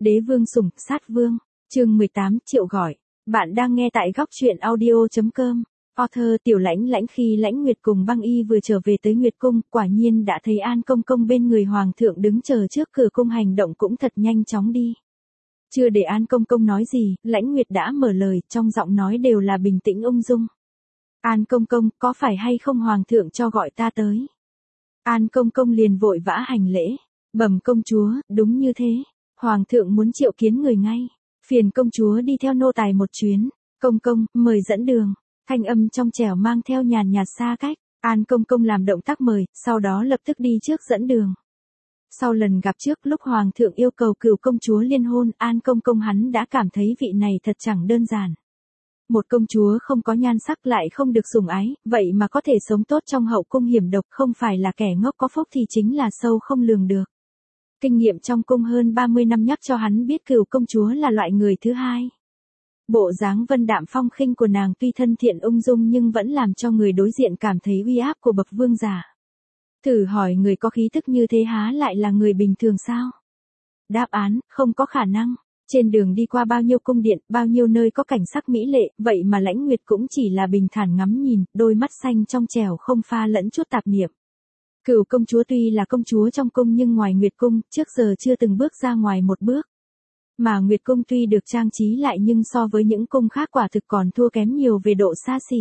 Đế vương sủng, sát vương, chương 18, Triệu gọi. Bạn đang nghe tại góc truyện audio.com. Author Tiểu Lãnh Lãnh. Khi Lãnh Nguyệt cùng Băng Y vừa trở về tới Nguyệt cung, quả nhiên đã thấy An Công Công bên người Hoàng thượng đứng chờ trước cửa cung, hành động cũng thật nhanh chóng đi. Chưa để An Công Công nói gì, Lãnh Nguyệt đã mở lời, trong giọng nói đều là bình tĩnh ung dung. An Công Công, có phải hay không Hoàng thượng cho gọi ta tới? An Công Công liền vội vã hành lễ. Bẩm công chúa, đúng như thế. Hoàng thượng muốn triệu kiến người ngay. Phiền công chúa đi theo nô tài một chuyến. Công công, mời dẫn đường. Thanh âm trong trẻo mang theo nhàn nhạt xa cách. An Công Công làm động tác mời, sau đó lập tức đi trước dẫn đường. Sau lần gặp trước lúc Hoàng thượng yêu cầu Cửu công chúa liên hôn, An Công Công hắn đã cảm thấy vị này thật chẳng đơn giản. Một công chúa không có nhan sắc lại không được sủng ái, vậy mà có thể sống tốt trong hậu cung hiểm độc, không phải là kẻ ngốc có phúc thì chính là sâu không lường được. Kinh nghiệm trong cung hơn 30 năm nhắc cho hắn biết Cửu công chúa là loại người thứ hai. Bộ dáng vân đạm phong khinh của nàng tuy thân thiện ung dung nhưng vẫn làm cho người đối diện cảm thấy uy áp của bậc vương giả. Thử hỏi người có khí tức như thế há lại là người bình thường sao? Đáp án, không có khả năng. Trên đường đi qua bao nhiêu cung điện, bao nhiêu nơi có cảnh sắc mỹ lệ, vậy mà Lãnh Nguyệt cũng chỉ là bình thản ngắm nhìn, đôi mắt xanh trong trẻo không pha lẫn chút tạp niệm. Cửu công chúa tuy là công chúa trong cung nhưng ngoài Nguyệt cung, trước giờ chưa từng bước ra ngoài một bước. Mà Nguyệt cung tuy được trang trí lại nhưng so với những cung khác quả thực còn thua kém nhiều về độ xa xỉ.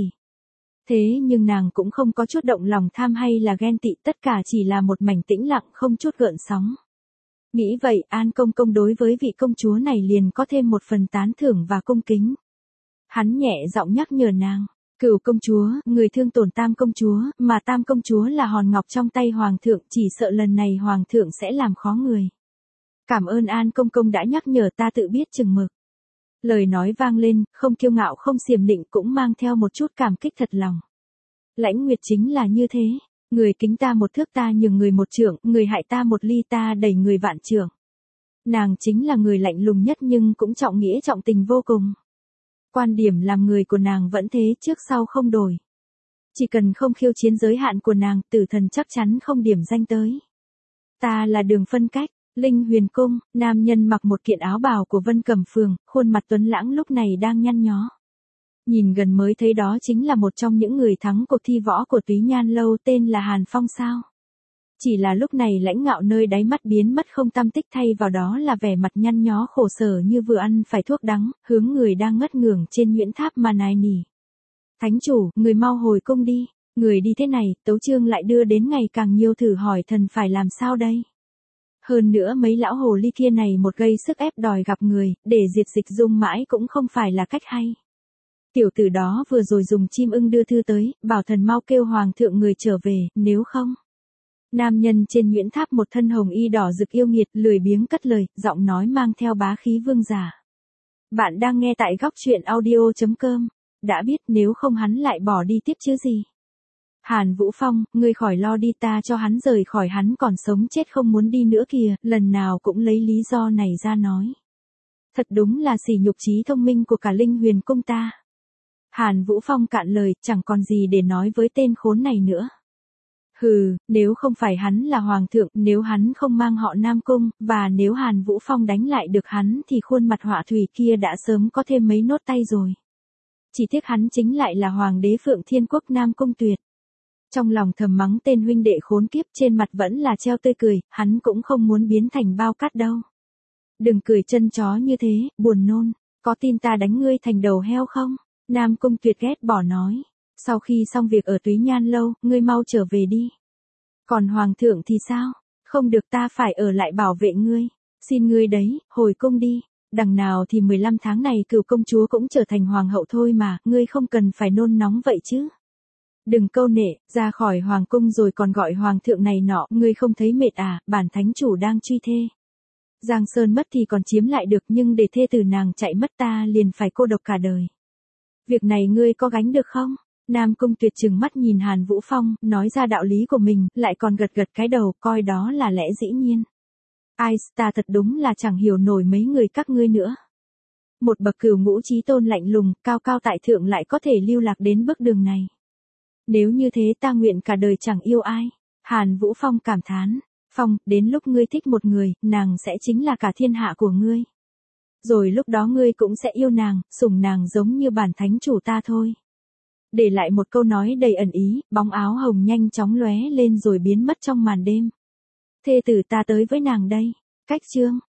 Thế nhưng nàng cũng không có chút động lòng tham hay là ghen tị, tất cả chỉ là một mảnh tĩnh lặng không chút gợn sóng. Nghĩ vậy, An Công Công đối với vị công chúa này liền có thêm một phần tán thưởng và cung kính. Hắn nhẹ giọng nhắc nhở nàng, Cửu công chúa, người thương tổn Tam công chúa, mà Tam công chúa là hòn ngọc trong tay Hoàng thượng, chỉ sợ lần này Hoàng thượng sẽ làm khó người. Cảm ơn An Công Công đã nhắc nhở, ta tự biết chừng mực. Lời nói vang lên, không kiêu ngạo không xiểm nịnh, cũng mang theo một chút cảm kích thật lòng. Lãnh Nguyệt chính là như thế. Người kính ta một thước ta nhường người một trượng, người hại ta một ly ta đẩy người vạn trượng. Nàng chính là người lạnh lùng nhất nhưng cũng trọng nghĩa trọng tình vô cùng. Quan điểm làm người của nàng vẫn thế, trước sau không đổi. Chỉ cần không khiêu chiến giới hạn của nàng, tử thần chắc chắn không điểm danh tới. Ta là Đường Phân Cách. Linh Huyền cung, nam nhân mặc một kiện áo bào của Vân Cẩm Phường, khuôn mặt tuấn lãng lúc này đang nhăn nhó. Nhìn gần mới thấy đó chính là một trong những người thắng cuộc thi võ của Túy Nhan lâu, tên là Hàn Phong sao. Chỉ là lúc này Lãnh Ngạo nơi đáy mắt biến mất không tăm tích, thay vào đó là vẻ mặt nhăn nhó khổ sở như vừa ăn phải thuốc đắng, hướng người đang ngất ngưởng trên nhuyễn tháp mà nài nỉ. Thánh chủ, người mau hồi cung đi, người đi thế này, tấu chương lại đưa đến ngày càng nhiều, thử hỏi thần phải làm sao đây? Hơn nữa mấy lão hồ ly kia này một gây sức ép đòi gặp người, để diệt Dịch Dung mãi cũng không phải là cách hay. Tiểu tử đó vừa rồi dùng chim ưng đưa thư tới, bảo thần mau kêu Hoàng thượng người trở về, nếu không. Nam nhân trên nhuyễn tháp một thân hồng y đỏ rực yêu nghiệt, lười biếng cất lời, giọng nói mang theo bá khí vương giả. Bạn đang nghe tại góc truyện audio.com. Đã biết nếu không hắn lại bỏ đi tiếp chứ gì. Hàn Vũ Phong, ngươi khỏi lo đi, ta cho hắn rời khỏi, hắn còn sống chết không muốn đi nữa kìa, lần nào cũng lấy lý do này ra nói. Thật đúng là sỉ nhục trí thông minh của cả Linh Huyền cung ta. Hàn Vũ Phong cạn lời, chẳng còn gì để nói với tên khốn này nữa. Hừ, nếu không phải hắn là Hoàng thượng, nếu hắn không mang họ Nam Cung, và nếu Hàn Vũ Phong đánh lại được hắn thì khuôn mặt họa thủy kia đã sớm có thêm mấy nốt tay rồi. Chỉ tiếc hắn chính lại là Hoàng đế Phượng Thiên Quốc Nam Cung Tuyệt. Trong lòng thầm mắng tên huynh đệ khốn kiếp, trên mặt vẫn là treo tươi cười, hắn cũng không muốn biến thành bao cát đâu. Đừng cười chân chó như thế, buồn nôn, có tin ta đánh ngươi thành đầu heo không? Nam Cung Tuyệt ghét bỏ nói. Sau khi xong việc ở Túy Nhan lâu, ngươi mau trở về đi. Còn Hoàng thượng thì sao? Không được, ta phải ở lại bảo vệ ngươi. Xin ngươi đấy, hồi cung đi. Đằng nào thì 15 tháng này Cửu công chúa cũng trở thành hoàng hậu thôi mà, ngươi không cần phải nôn nóng vậy chứ. Đừng câu nệ, ra khỏi hoàng cung rồi còn gọi hoàng thượng này nọ, ngươi không thấy mệt à, bản thánh chủ đang truy thê. Giang Sơn mất thì còn chiếm lại được, nhưng để thê tử nàng chạy mất ta liền phải cô độc cả đời. Việc này ngươi có gánh được không? Nam Cung Tuyệt trừng mắt nhìn Hàn Vũ Phong, nói ra đạo lý của mình, lại còn gật gật cái đầu, coi đó là lẽ dĩ nhiên. Ai, ta thật đúng là chẳng hiểu nổi mấy người các ngươi nữa. Một bậc cửu ngũ chí tôn lạnh lùng, cao cao tại thượng lại có thể lưu lạc đến bước đường này. Nếu như thế ta nguyện cả đời chẳng yêu ai. Hàn Vũ Phong cảm thán. Phong, đến lúc ngươi thích một người, nàng sẽ chính là cả thiên hạ của ngươi. Rồi lúc đó ngươi cũng sẽ yêu nàng, sủng nàng giống như bản thánh chủ ta thôi. Để lại một câu nói đầy ẩn ý, bóng áo hồng nhanh chóng lóe lên rồi biến mất trong màn đêm. Thê tử ta tới với nàng đây. Cách chương